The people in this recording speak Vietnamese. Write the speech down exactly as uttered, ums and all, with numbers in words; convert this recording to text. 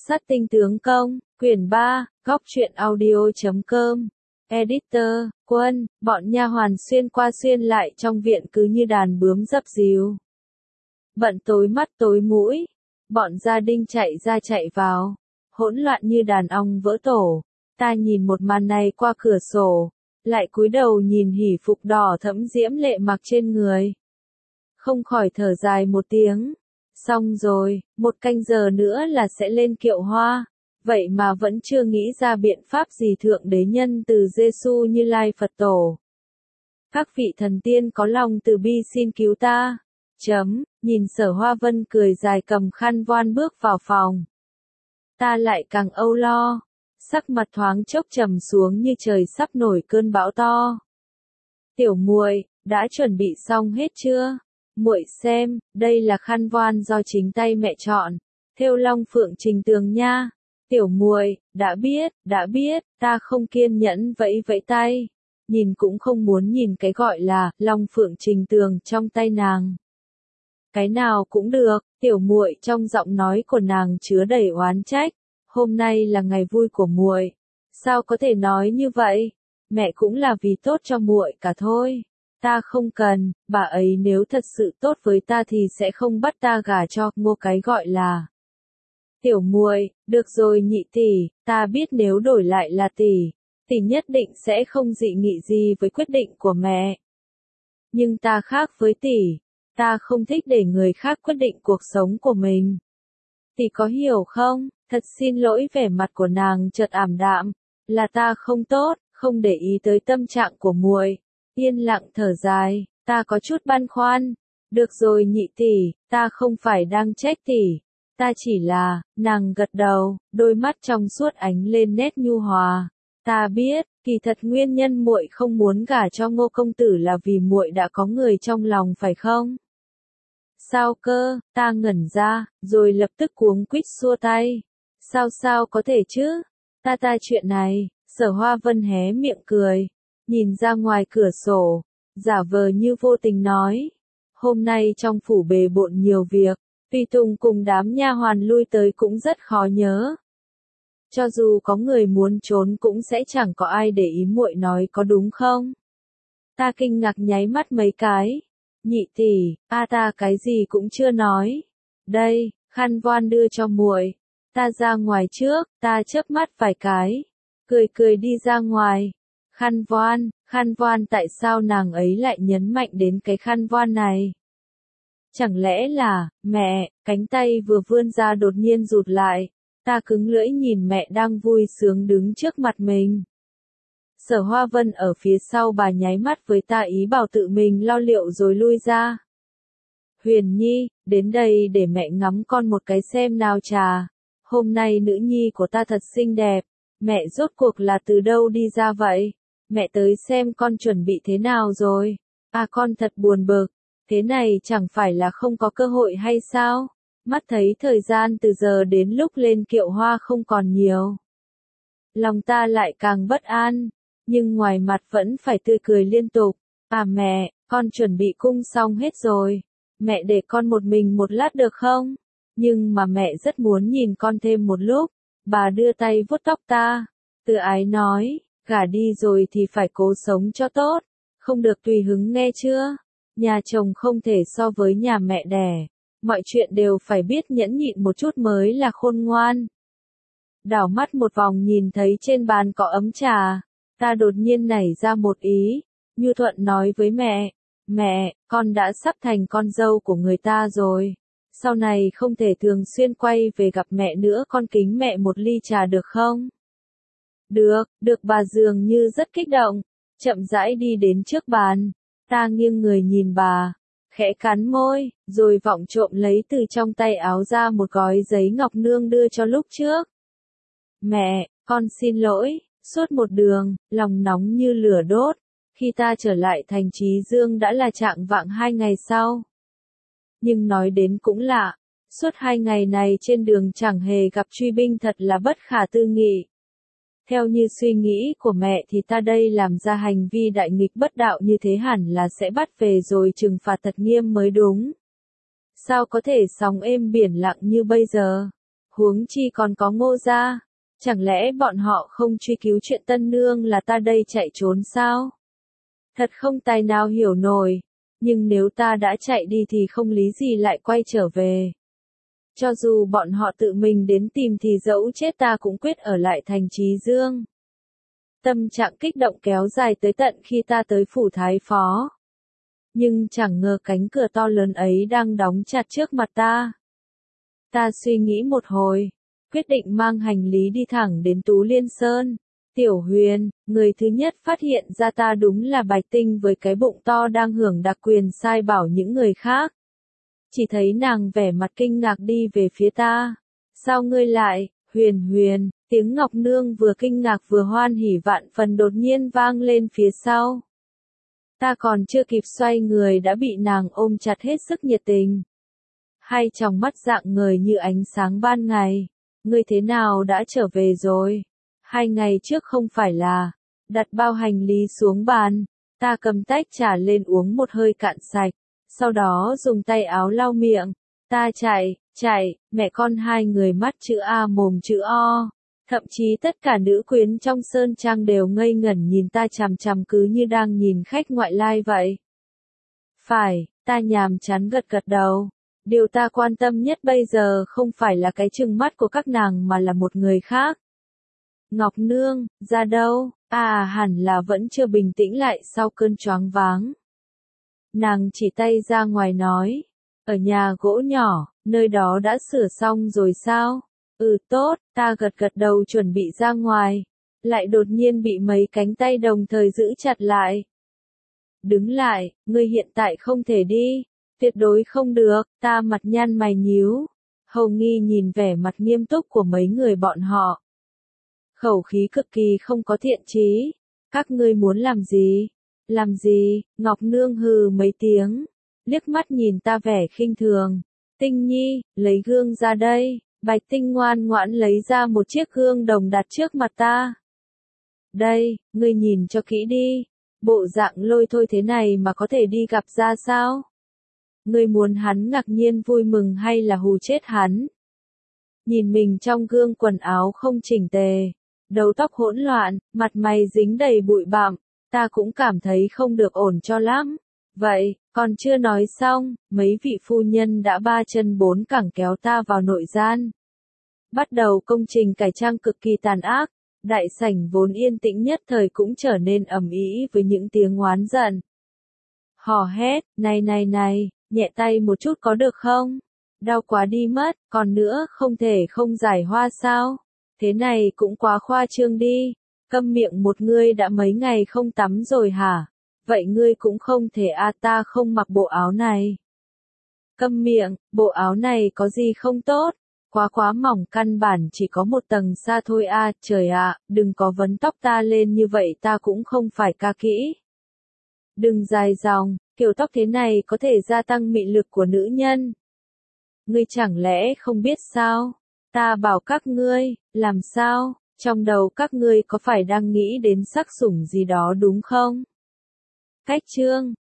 Sát tinh tướng công, quyển ba, góc truyện audio chấm com. Editor, Quân, bọn nha hoàn xuyên qua xuyên lại trong viện cứ như đàn bướm dấp díu. Bận tối mắt tối mũi, bọn gia đình chạy ra chạy vào, hỗn loạn như đàn ong vỡ tổ. Ta nhìn một màn này qua cửa sổ, lại cúi đầu nhìn hỉ phục đỏ thẫm diễm lệ mặc trên người. Không khỏi thở dài một tiếng. Xong rồi, một canh giờ nữa là sẽ lên kiệu hoa, vậy mà vẫn chưa nghĩ ra biện pháp gì thượng đế nhân từ Giêsu Như Lai Phật Tổ. Các vị thần tiên có lòng từ bi xin cứu ta. Chấm, nhìn Sở Hoa Vân cười dài cầm khăn voan bước vào phòng. Ta lại càng âu lo, sắc mặt thoáng chốc trầm xuống như trời sắp nổi cơn bão to. Tiểu muội, đã chuẩn bị xong hết chưa? Muội xem, đây là khăn voan do chính tay mẹ chọn, thêu long phượng trình tường nha. Tiểu muội, đã biết, đã biết, ta không kiên nhẫn vẫy vẫy tay, nhìn cũng không muốn nhìn cái gọi là long phượng trình tường trong tay nàng. Cái nào cũng được, tiểu muội, trong giọng nói của nàng chứa đầy oán trách. Hôm nay là ngày vui của muội, sao có thể nói như vậy? Mẹ cũng là vì tốt cho muội cả thôi. Ta không cần, bà ấy nếu thật sự tốt với ta thì sẽ không bắt ta gả cho Ngô cái gọi là. Tiểu muội, được rồi nhị tỷ, ta biết nếu đổi lại là tỷ, tỷ nhất định sẽ không dị nghị gì với quyết định của mẹ. Nhưng ta khác với tỷ, ta không thích để người khác quyết định cuộc sống của mình. Tỷ có hiểu không? Thật xin lỗi, vẻ mặt của nàng chợt ảm đạm, là ta không tốt, không để ý tới tâm trạng của muội. Yên lặng thở dài, ta có chút băn khoăn. Được rồi nhị tỷ, ta không phải đang trách tỷ, ta chỉ là, nàng gật đầu, đôi mắt trong suốt ánh lên nét nhu hòa. Ta biết, kỳ thật nguyên nhân muội không muốn gả cho Ngô công tử là vì muội đã có người trong lòng phải không? Sao cơ? Ta ngẩn ra, rồi lập tức cuống quýt xua tay. Sao sao có thể chứ? Ta ta chuyện này, Sở Hoa Vân hé miệng cười, nhìn ra ngoài cửa sổ, giả vờ như vô tình nói. Hôm nay trong phủ bề bộn nhiều việc, Tùy Tùng cùng đám nha hoàn lui tới cũng rất khó nhớ. Cho dù có người muốn trốn cũng sẽ chẳng có ai để ý, muội nói có đúng không? Ta kinh ngạc nháy mắt mấy cái. Nhị tỷ, a ta cái gì cũng chưa nói. Đây, khăn voan đưa cho muội. Ta ra ngoài trước, ta chớp mắt vài cái, cười cười đi ra ngoài. Khăn voan, khăn voan, tại sao nàng ấy lại nhấn mạnh đến cái khăn voan này? Chẳng lẽ là, mẹ, cánh tay vừa vươn ra đột nhiên rụt lại, ta cứng lưỡi nhìn mẹ đang vui sướng đứng trước mặt mình. Sở Hoa Vân ở phía sau bà nháy mắt với ta ý bảo tự mình lo liệu rồi lui ra. Huyền Nhi, đến đây để mẹ ngắm con một cái xem nào trà. Hôm nay nữ nhi của ta thật xinh đẹp, mẹ rốt cuộc là từ đâu đi ra vậy? Mẹ tới xem con chuẩn bị thế nào rồi? À con thật buồn bực, thế này chẳng phải là không có cơ hội hay sao? Mắt thấy thời gian từ giờ đến lúc lên kiệu hoa không còn nhiều. Lòng ta lại càng bất an, nhưng ngoài mặt vẫn phải tươi cười liên tục. À mẹ, con chuẩn bị cung xong hết rồi, mẹ để con một mình một lát được không? Nhưng mà mẹ rất muốn nhìn con thêm một lúc. Bà đưa tay vuốt tóc ta, từ ái nói, gả đi rồi thì phải cố sống cho tốt, không được tùy hứng nghe chưa? Nhà chồng không thể so với nhà mẹ đẻ, mọi chuyện đều phải biết nhẫn nhịn một chút mới là khôn ngoan. Đảo mắt một vòng nhìn thấy trên bàn có ấm trà, ta đột nhiên nảy ra một ý, nhu thuận nói với mẹ, mẹ, con đã sắp thành con dâu của người ta rồi. Sau này không thể thường xuyên quay về gặp mẹ nữa, con kính mẹ một ly trà được không? Được, được, bà dường như rất kích động, chậm rãi đi đến trước bàn. Ta nghiêng người nhìn bà, khẽ cắn môi, rồi vọng trộm lấy từ trong tay áo ra một gói giấy ngọc nương đưa cho lúc trước. Mẹ, con xin lỗi, suốt một đường, lòng nóng như lửa đốt. Khi ta trở lại thành Chí Dương đã là trạng vạng hai ngày sau. Nhưng nói đến cũng lạ, suốt hai ngày này trên đường chẳng hề gặp truy binh, thật là bất khả tư nghị. Theo như suy nghĩ của mẹ thì ta đây làm ra hành vi đại nghịch bất đạo như thế hẳn là sẽ bắt về rồi trừng phạt thật nghiêm mới đúng. Sao có thể sóng êm biển lặng như bây giờ? Huống chi còn có Ngô gia. Chẳng lẽ bọn họ không truy cứu chuyện tân nương là ta đây chạy trốn sao? Thật không tài nào hiểu nổi. Nhưng nếu ta đã chạy đi thì không lý gì lại quay trở về. Cho dù bọn họ tự mình đến tìm thì dẫu chết ta cũng quyết ở lại thành Chí Dương. Tâm trạng kích động kéo dài tới tận khi ta tới phủ thái phó. Nhưng chẳng ngờ cánh cửa to lớn ấy đang đóng chặt trước mặt ta. Ta suy nghĩ một hồi, quyết định mang hành lý đi thẳng đến Tú Liên Sơn. Tiểu Huyền, người thứ nhất phát hiện ra ta đúng là Bạch Tinh với cái bụng to đang hưởng đặc quyền sai bảo những người khác. Chỉ thấy nàng vẻ mặt kinh ngạc đi về phía ta. Sao ngươi lại, Huyền Huyền, tiếng Ngọc Nương vừa kinh ngạc vừa hoan hỉ vạn phần đột nhiên vang lên phía sau. Ta còn chưa kịp xoay người đã bị nàng ôm chặt hết sức nhiệt tình. Hai tròng mắt rạng ngời như ánh sáng ban ngày. Ngươi thế nào đã trở về rồi? Hai ngày trước không phải là, đặt bao hành lý xuống bàn, ta cầm tách trà lên uống một hơi cạn sạch, sau đó dùng tay áo lau miệng, ta chạy, chạy, mẹ con hai người mắt chữ A mồm chữ O, thậm chí tất cả nữ quyến trong sơn trang đều ngây ngẩn nhìn ta chằm chằm cứ như đang nhìn khách ngoại lai vậy. Phải, ta nhàm chán gật gật đầu. Điều ta quan tâm nhất bây giờ không phải là cái trừng mắt của các nàng mà là một người khác. Ngọc Nương, ra đâu? À hẳn là vẫn chưa bình tĩnh lại sau cơn choáng váng. Nàng chỉ tay ra ngoài nói, ở nhà gỗ nhỏ, nơi đó đã sửa xong rồi sao? Ừ tốt, ta gật gật đầu chuẩn bị ra ngoài, lại đột nhiên bị mấy cánh tay đồng thời giữ chặt lại. Đứng lại, ngươi hiện tại không thể đi, tuyệt đối không được, ta mặt nhăn mày nhíu. Hầu Nghi nhìn vẻ mặt nghiêm túc của mấy người bọn họ. Khẩu khí cực kỳ không có thiện chí. Các ngươi muốn làm gì? Làm gì? Ngọc Nương hừ mấy tiếng, liếc mắt nhìn ta vẻ khinh thường. Tinh Nhi, lấy gương ra đây. Bạch Tinh ngoan ngoãn lấy ra một chiếc gương đồng đặt trước mặt ta. Đây, ngươi nhìn cho kỹ đi. Bộ dạng lôi thôi thế này mà có thể đi gặp ra sao? Ngươi muốn hắn ngạc nhiên vui mừng hay là hù chết hắn? Nhìn mình trong gương quần áo không chỉnh tề, đầu tóc hỗn loạn, mặt mày dính đầy bụi bặm, ta cũng cảm thấy không được ổn cho lắm. Vậy, còn chưa nói xong, mấy vị phu nhân đã ba chân bốn cẳng kéo ta vào nội gian. Bắt đầu công trình cải trang cực kỳ tàn ác, đại sảnh vốn yên tĩnh nhất thời cũng trở nên ầm ĩ với những tiếng oán giận. Hò hét, này này này, nhẹ tay một chút có được không? Đau quá đi mất, còn nữa không thể không giải hoa sao? Thế này cũng quá khoa trương đi. Câm miệng một ngươi đã mấy ngày không tắm rồi hả? Vậy ngươi cũng không thể a à, ta không mặc bộ áo này. Câm miệng, bộ áo này có gì không tốt? Quá quá mỏng căn bản chỉ có một tầng da thôi a à, trời ạ, à, đừng có vấn tóc ta lên như vậy ta cũng không phải ca kỹ. Đừng dài dòng, kiểu tóc thế này có thể gia tăng mị lực của nữ nhân. Ngươi chẳng lẽ không biết sao? Ta bảo các ngươi, làm sao? Trong đầu các ngươi có phải đang nghĩ đến sắc sủng gì đó đúng không? Cách chương